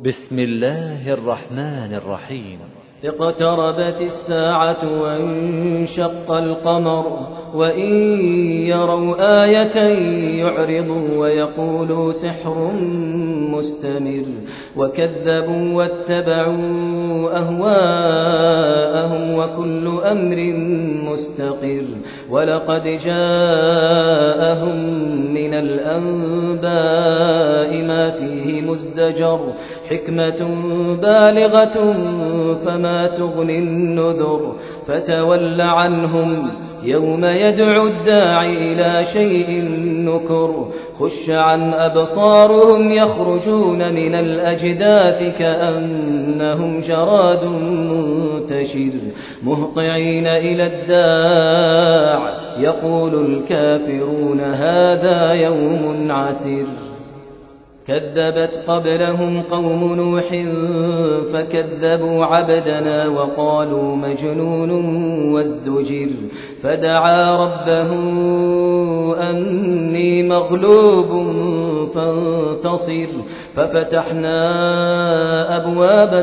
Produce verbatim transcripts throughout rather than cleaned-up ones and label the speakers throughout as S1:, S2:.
S1: بسم الله الرحمن الرحيم.
S2: اقتربت الساعة وانشق القمر وإن يروا آية يعرضوا ويقولوا سحر مستمر وكذبوا واتبعوا أهواءهم وكل أمر مستقر ولقد جاءهم من الأنباء ما فيه مزدجر حكمة بالغة فما تغني النذر فتول عنهم يوم يدعو الداعي إلى شيء نكر خش عن أبصارهم يخرجون من الأجداث كأنهم جراد منتشر مهطعين إلى الداع يقول الكافرون هذا يوم عسر كذبت قبلهم قوم نوح فكذبوا عبدنا وقالوا مجنون وازدجر فدعا ربه أني مغلوب فانتصر ففتحنا أبواب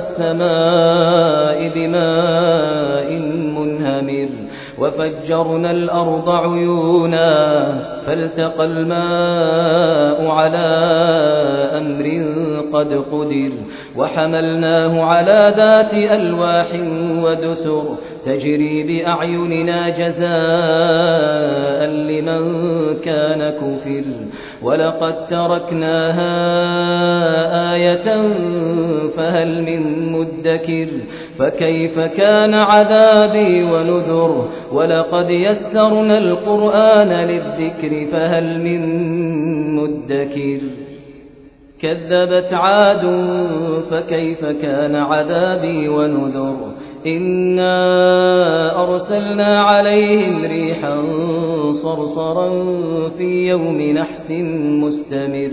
S2: السماء بماء منهمر وفجرنا الأرض عيونا فالتقى الماء على أمر قد قدر وحملناه على ذات ألواح ودسر تجري بأعيننا جزاء لمن كان كفر ولقد تركناها آية فهل من مدكر فكيف كان عذابي ونذر ولقد يسرنا القرآن للذكر فهل من مدكر كذبت عاد فكيف كان عذابي ونذر إنا أرسلنا عليهم ريحا صرصرا في يوم نحس مستمر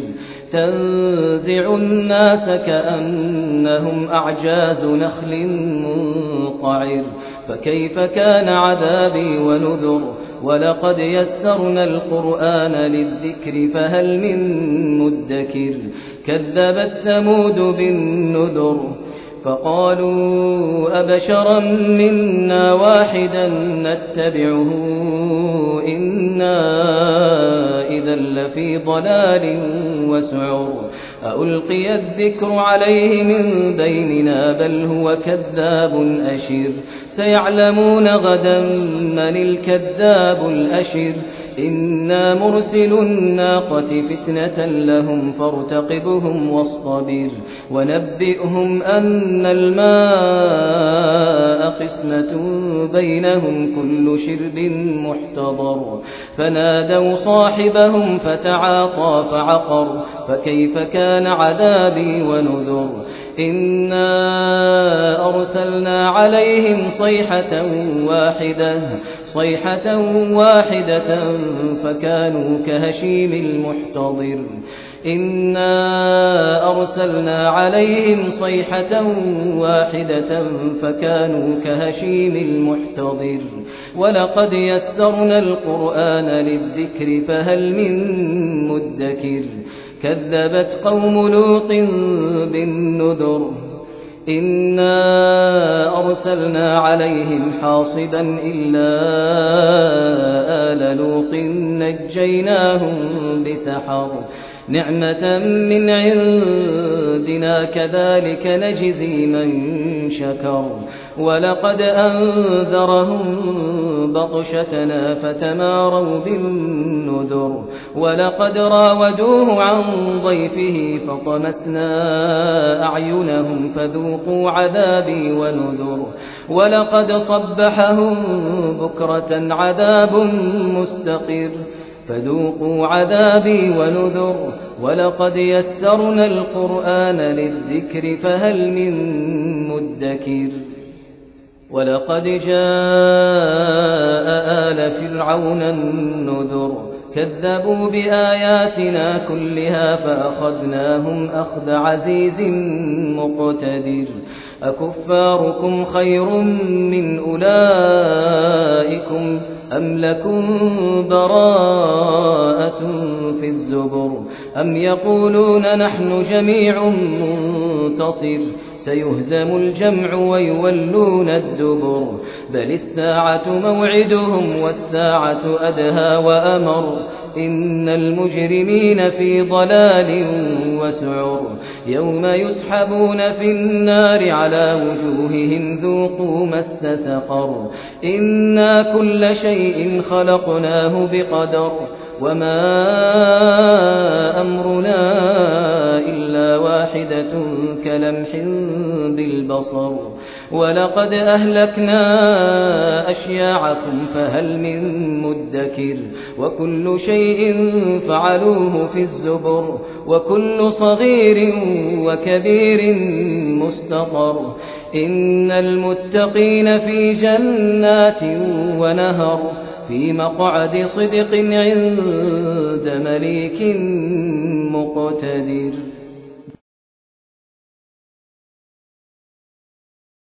S2: تنزع الناس كأنهم أعجاز نخل منقعر فكيف كان عذابي ونذر ولقد يسرنا القرآن للذكر فهل من مدكر كذبت ثمود بالنذر فقالوا أبشرا منا واحدا نتبعه إنا إذا لفي ضلال وسعر ألقي الذكر عليه من بيننا بل هو كذاب أشر سيعلمون غدا من الكذاب الأشر إنا مرسل الناقة فتنة لهم فارتقبهم واصطبر ونبئهم أن الماء قسمة بينهم كل شرب محتضر فنادوا صاحبهم فتعاطى فعقر فكيف كان عذابي ونذر إنا أرسلنا عليهم صيحة واحدة صيحة واحدة فكانوا كهشيم المحتضر إنا أرسلنا عليهم صيحة واحدة فكانوا كهشيم المحتضر ولقد يسرنا القرآن للذكر فهل من مدكر كذبت قوم لوط بالنذر إنا أرسلنا عليهم حاصبا إلا آل لوط نجيناهم بسحر نعمة من عندنا كذلك نجزي من شكر ولقد أنذرهم بطشتنا فتماروا بالنذر ولقد راودوه عن ضيفه فطمسنا أعينهم فذوقوا عذابي ونذر ولقد صبحهم بكرة عذاب مستقر فذوقوا عذابي ونذر ولقد يسرنا القرآن للذكر فهل من مدكر ولقد جاء آل فرعون النذر كذبوا بآياتنا كلها فأخذناهم أخذ عزيز مقتدر أكفاركم خير من أولئكم أم لكم براءة في الزبر أم يقولون نحن جميع منتصر منتصر سيهزم الجمع ويولون الدبر بل الساعة موعدهم والساعة أدهى وأمر إن المجرمين في ضلال وسعر يوم يسحبون في النار على وجوههم ذوقوا مس سقر إنا كل شيء خلقناه بقدر وما أمرنا إلا واحدة كلمح بالبصر ولقد أهلكنا أشياعكم فهل من مدكر وكل شيء فعلوه في الزبر وكل صغير وكبير مستقر إن المتقين في جنات ونهر في مقعد صدق عند مليك مقتدر.